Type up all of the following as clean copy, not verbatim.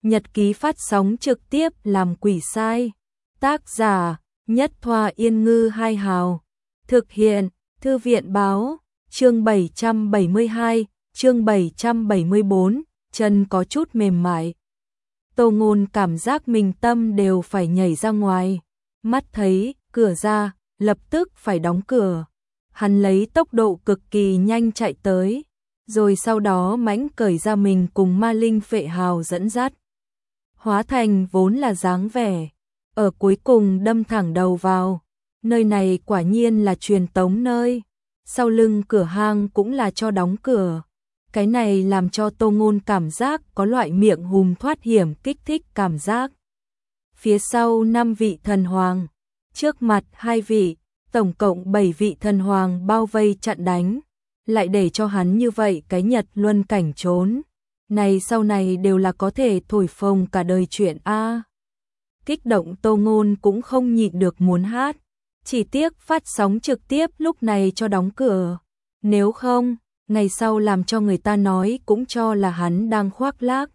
Nhật ký phát sóng trực tiếp làm quỷ sai. Tác giả Nhất Thoa Yên Ngư Hai Hào. Thực hiện Thư viện Báo. Chương 772, chương 774, chân có chút mềm mại. Tô Ngôn cảm giác mình tâm đều phải nhảy ra ngoài. Mắt thấy cửa ra, lập tức phải đóng cửa. Hắn lấy tốc độ cực kỳ nhanh chạy tới, rồi sau đó mãnh cởi ra mình cùng ma linh phệ hào dẫn dắt. Hóa thành vốn là dáng vẻ, ở cuối cùng đâm thẳng đầu vào. Nơi này quả nhiên là truyền tống nơi. Sau lưng cửa hang cũng là cho đóng cửa. Cái này làm cho Tô Ngôn cảm giác có loại miệng hùm thoát hiểm kích thích cảm giác. Phía sau 5 vị thần hoàng, trước mặt 2 vị, tổng cộng 7 vị thần hoàng bao vây chặn đánh. Lại để cho hắn như vậy cái Nhật luân cảnh trốn. Này sau này đều là có thể thổi phồng cả đời chuyện A. Kích động Tô Ngôn cũng không nhịn được muốn hát. Chỉ tiếc phát sóng trực tiếp lúc này cho đóng cửa. Nếu không, ngày sau làm cho người ta nói cũng cho là hắn đang khoác lác.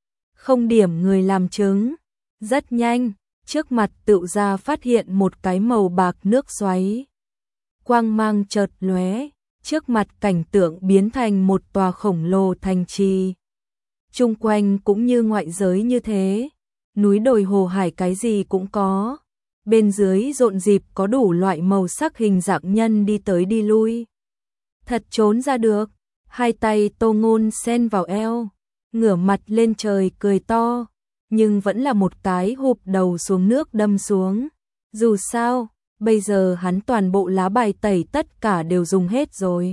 Không điểm người làm chứng. Rất nhanh, trước mặt tựu ra phát hiện một cái màu bạc nước xoáy. Quang mang chợt lóe, trước mặt cảnh tượng biến thành một tòa khổng lồ thành trì. Chung quanh cũng như ngoại giới như thế, núi đồi hồ hải cái gì cũng có. Bên dưới rộn rịp có đủ loại màu sắc hình dạng nhân đi tới đi lui. Thật trốn ra được. Hai tay Tô Ngôn xen vào eo, ngửa mặt lên trời cười to, nhưng vẫn là một cái hụp đầu xuống nước đâm xuống. Dù sao, bây giờ hắn toàn bộ lá bài tẩy tất cả đều dùng hết rồi.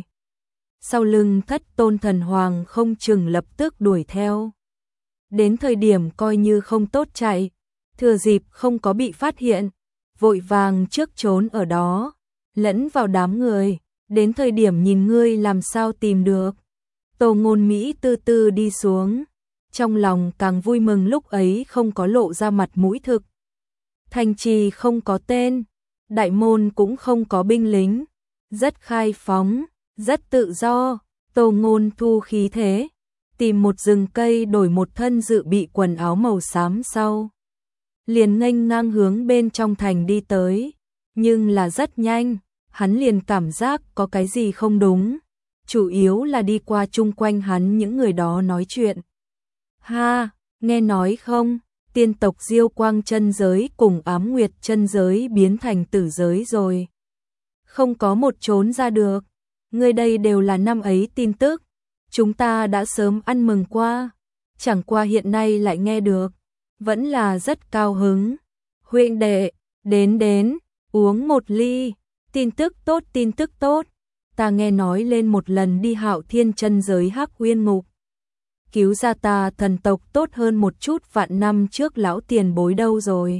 Sau lưng Thất Tôn thần hoàng không chừng lập tức đuổi theo. Đến thời điểm coi như không tốt chạy, thừa dịp không có bị phát hiện, vội vàng trước trốn ở đó, lẫn vào đám người, đến thời điểm nhìn ngươi làm sao tìm được. Tô Ngôn Mỹ từ từ đi xuống, trong lòng càng vui mừng lúc ấy không có lộ ra mặt mũi thực. Thành trì không có tên, đại môn cũng không có binh lính, rất khai phóng, rất tự do. Tô Ngôn thu khí thế, tìm một rừng cây đổi một thân dự bị quần áo màu xám sau. Liền nghênh ngang hướng bên trong thành đi tới, nhưng là rất nhanh, hắn liền cảm giác có cái gì không đúng, chủ yếu là đi qua chung quanh hắn những người đó nói chuyện. Ha, nghe nói không, tiên tộc Diêu Quang chân giới cùng Ám Nguyệt chân giới biến thành tử giới rồi. Không có một trốn ra được, người đây đều là năm ấy tin tức, chúng ta đã sớm ăn mừng qua, chẳng qua hiện nay lại nghe được. Vẫn là rất cao hứng. Huynh đệ, đến, uống một ly. Tin tức tốt. Ta nghe nói lên một lần đi Hạo Thiên chân giới Hắc Uyên Ngục. Cứu ra ta thần tộc tốt hơn một chút vạn năm trước lão tiền bối đâu rồi.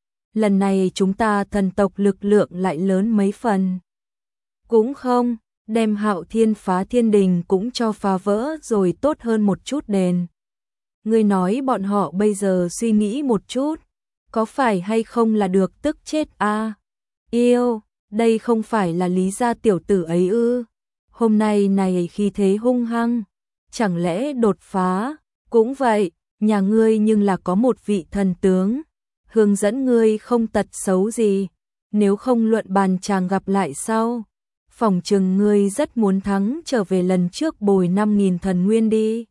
Lần này chúng ta thần tộc lực lượng lại lớn mấy phần. Cũng không, đem Hạo Thiên phá thiên đình cũng cho phá vỡ rồi tốt hơn một chút đền. Ngươi nói bọn họ bây giờ suy nghĩ một chút, có phải hay không là được tức chết a? Yêu, đây không phải là Lý gia tiểu tử ấy ư? Hôm nay này khí thế hung hăng, chẳng lẽ đột phá? Cũng vậy, nhà ngươi nhưng là có một vị thần tướng, hướng dẫn ngươi không tật xấu gì, nếu không luận bàn chàng gặp lại sau. Phỏng chừng ngươi rất muốn thắng trở về lần trước bồi 5.000 thần nguyên đi.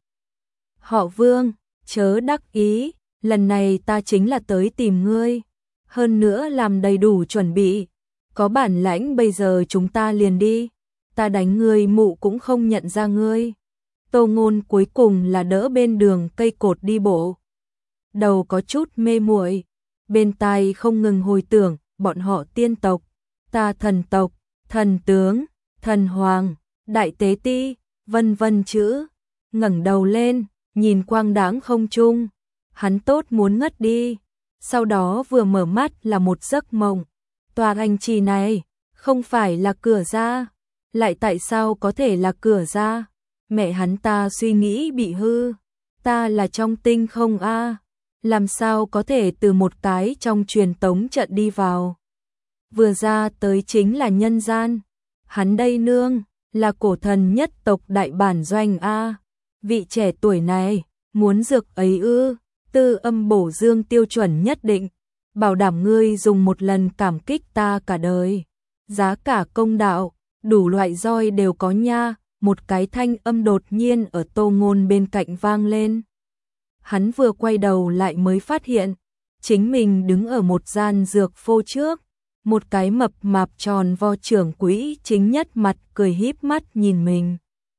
Họ Vương, chớ đắc ý, lần này ta chính là tới tìm ngươi, hơn nữa làm đầy đủ chuẩn bị, có bản lãnh bây giờ chúng ta liền đi, ta đánh ngươi mụ cũng không nhận ra ngươi. Tô Ngôn cuối cùng là đỡ bên đường cây cột đi bộ, đầu có chút mê muội, bên tai không ngừng hồi tưởng bọn họ tiên tộc, ta thần tộc, thần tướng, thần hoàng, đại tế ti, vân vân chữ, ngẩng đầu lên. Nhìn quang đãng không trung, hắn tốt muốn ngất đi, sau đó vừa mở mắt là một giấc mộng. Tòa thành trì này, không phải là cửa ra, lại tại sao có thể là cửa ra? Mẹ hắn ta suy nghĩ bị hư, ta là trong tinh không a, làm sao có thể từ một cái trong truyền tống trận đi vào? Vừa ra tới chính là nhân gian, hắn đây nương, là cổ thần nhất tộc đại bản doanh a. Vị trẻ tuổi này, muốn dược ấy ư, tư âm bổ dương tiêu chuẩn nhất định, bảo đảm ngươi dùng một lần cảm kích ta cả đời. Giá cả công đạo, đủ loại roi đều có nha, một cái thanh âm đột nhiên ở Tô Ngôn bên cạnh vang lên. Hắn vừa quay đầu lại mới phát hiện, chính mình đứng ở một gian dược phô trước, một cái mập mạp tròn vo trưởng quỹ chính nhất mặt cười híp mắt nhìn mình.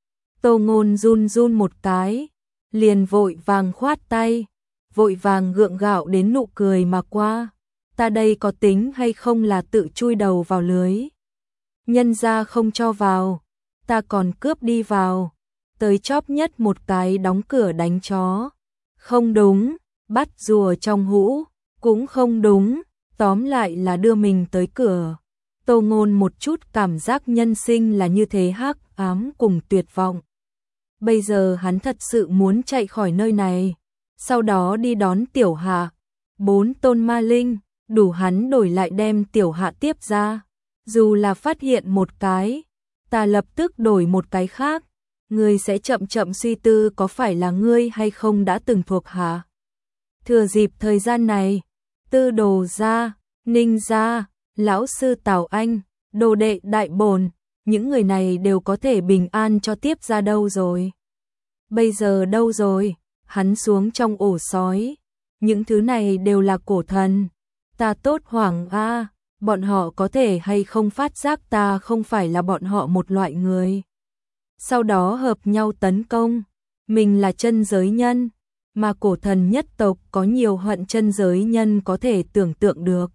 Tô Ngôn run run một cái, liền vội vàng khoát tay, vội vàng gượng gạo đến nụ cười mà qua. Ta đây có tính hay không là tự chui đầu vào lưới. Nhân ra không cho vào, ta còn cướp đi vào, tới chóp nhất một cái đóng cửa đánh chó. Không đúng, bắt rùa trong hũ, cũng không đúng, tóm lại là đưa mình tới cửa. Tô Ngôn một chút cảm giác nhân sinh là như thế hắc ám cùng tuyệt vọng. Bây giờ hắn thật sự muốn chạy khỏi nơi này, sau đó đi đón Tiểu Hạ. 4 tôn ma linh, đủ hắn đổi lại đem Tiểu Hạ tiếp ra. Dù là phát hiện một cái, ta lập tức đổi một cái khác. Ngươi sẽ chậm chậm suy tư có phải là ngươi hay không đã từng thuộc hạ. Thừa dịp thời gian này, Tư Đồ gia, Ninh gia, lão sư Tào Anh, đồ đệ Đại Bồn, những người này đều có thể bình an cho tiếp ra đâu rồi. Bây giờ đâu rồi, hắn xuống trong ổ sói. Những thứ này đều là cổ thần. Ta tốt hoảng a, bọn họ có thể hay không phát giác ta không phải là bọn họ một loại người. Sau đó hợp nhau tấn công. Mình là chân giới nhân, mà cổ thần nhất tộc có nhiều hận chân giới nhân có thể tưởng tượng được.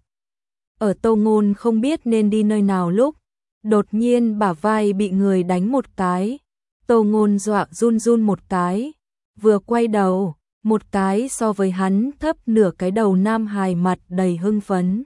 Ở Tô Ngôn không biết nên đi nơi nào lúc, đột nhiên bả vai bị người đánh một cái. Tô Ngôn dọa run run một cái, vừa quay đầu, một cái so với hắn thấp nửa cái đầu nam hài mặt đầy hưng phấn.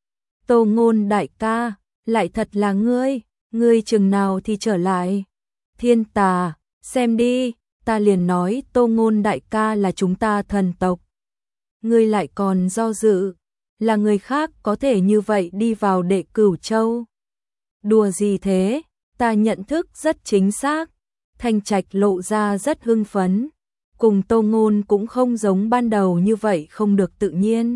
Tô Ngôn đại ca, lại thật là ngươi chừng nào thì trở lại. Thiên Tà, xem đi, ta liền nói Tô Ngôn đại ca là chúng ta thần tộc. Ngươi lại còn do dự, là người khác có thể như vậy đi vào Đệ Cửu Châu. Đùa gì thế, ta nhận thức rất chính xác. Thanh Trạch lộ ra rất hưng phấn, cùng Tô Ngôn cũng không giống ban đầu như vậy không được tự nhiên.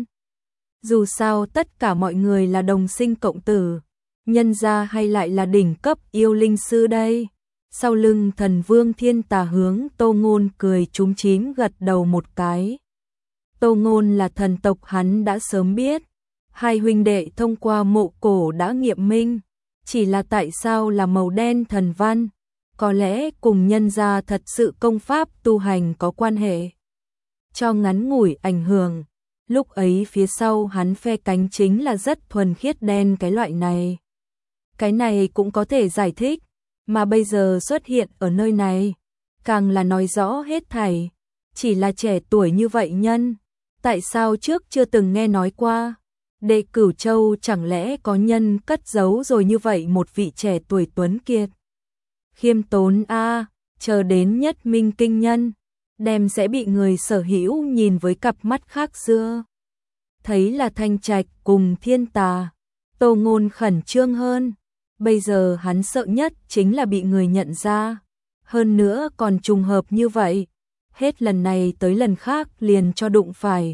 Dù sao tất cả mọi người là đồng sinh cộng tử, nhân ra hay lại là đỉnh cấp yêu linh sư đây. Sau lưng thần vương Thiên Tà hướng Tô Ngôn cười chúm chím gật đầu một cái. Tô Ngôn là thần tộc hắn đã sớm biết, hai huynh đệ thông qua mộ cổ đã nghiệm minh, chỉ là tại sao là màu đen thần văn, có lẽ cùng nhân gia thật sự công pháp tu hành có quan hệ. Cho ngắn ngủi ảnh hưởng, lúc ấy phía sau hắn phe cánh chính là rất thuần khiết đen cái loại này. Cái này cũng có thể giải thích, mà bây giờ xuất hiện ở nơi này, càng là nói rõ hết thảy, chỉ là trẻ tuổi như vậy nhân, tại sao trước chưa từng nghe nói qua. Đệ Cửu Châu chẳng lẽ có nhân cất giấu rồi như vậy một vị trẻ tuổi tuấn kiệt. Khiêm tốn a, chờ đến nhất minh kinh nhân, đem sẽ bị người sở hữu nhìn với cặp mắt khác xưa. Thấy là Thanh Trạch cùng Thiên Tà, Tô Ngôn khẩn trương hơn. Bây giờ hắn sợ nhất chính là bị người nhận ra, hơn nữa còn trùng hợp như vậy, hết lần này tới lần khác liền cho đụng phải.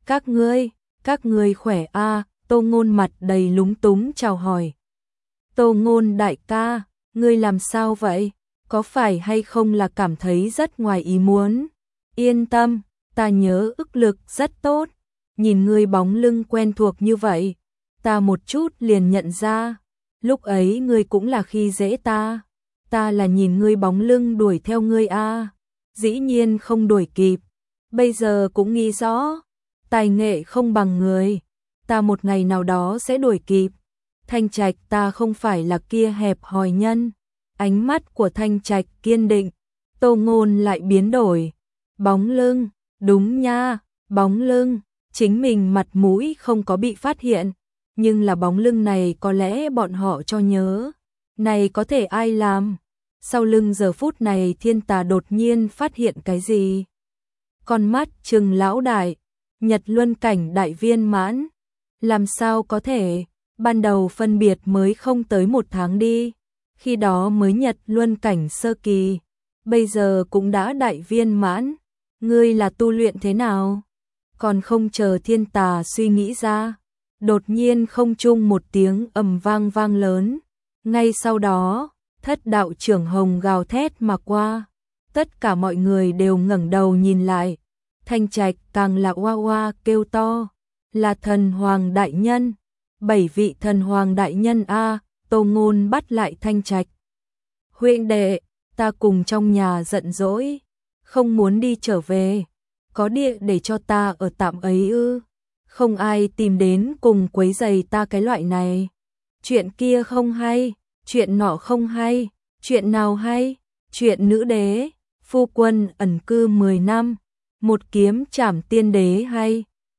Các ngươi khỏe a? Tô Ngôn mặt đầy lúng túng chào hỏi. Tô Ngôn đại ca, ngươi làm sao vậy? Có phải hay không là cảm thấy rất ngoài ý muốn? Yên tâm, ta nhớ ức lực rất tốt, nhìn ngươi bóng lưng quen thuộc như vậy, ta một chút liền nhận ra. Lúc ấy ngươi cũng là khi dễ ta là nhìn ngươi bóng lưng đuổi theo ngươi a, dĩ nhiên không đuổi kịp, bây giờ cũng nghĩ rõ, tài nghệ không bằng người, ta một ngày nào đó sẽ đuổi kịp. Thanh Trạch ta không phải là kia hẹp hòi nhân, ánh mắt của Thanh Trạch kiên định, Tô Ngôn lại biến đổi, bóng lưng, đúng nha, bóng lưng, chính mình mặt mũi không có bị phát hiện. Nhưng là bóng lưng này có lẽ bọn họ cho nhớ. Này có thể ai làm? Sau lưng giờ phút này Thiên Tà đột nhiên phát hiện cái gì? Con mắt trừng lão đại, Nhật Luân cảnh đại viên mãn. Làm sao có thể? Ban đầu phân biệt mới không tới 1 tháng đi. Khi đó mới Nhật Luân cảnh sơ kỳ. Bây giờ cũng đã đại viên mãn. Ngươi là tu luyện thế nào? còn không chờ Thiên Tà suy nghĩ ra, đột nhiên không trung một tiếng ầm vang vang lớn, ngay sau đó, Thất đạo trưởng hồng gào thét mà qua, tất cả mọi người đều ngẩng đầu nhìn lại, Thanh Trạch càng là oa oa kêu to, là thần hoàng đại nhân, 7 vị thần hoàng đại nhân a. Tô Ngôn bắt lại Thanh Trạch. Huynh đệ, ta cùng trong nhà giận dỗi, không muốn đi trở về, có địa để cho ta ở tạm ấy ư? Không ai tìm đến cùng quấy rầy ta cái loại này. Chuyện kia không hay, chuyện nọ không hay, chuyện nào hay? Chuyện nữ đế, phu quân ẩn cư 10 năm, một kiếm trảm tiên đế hay?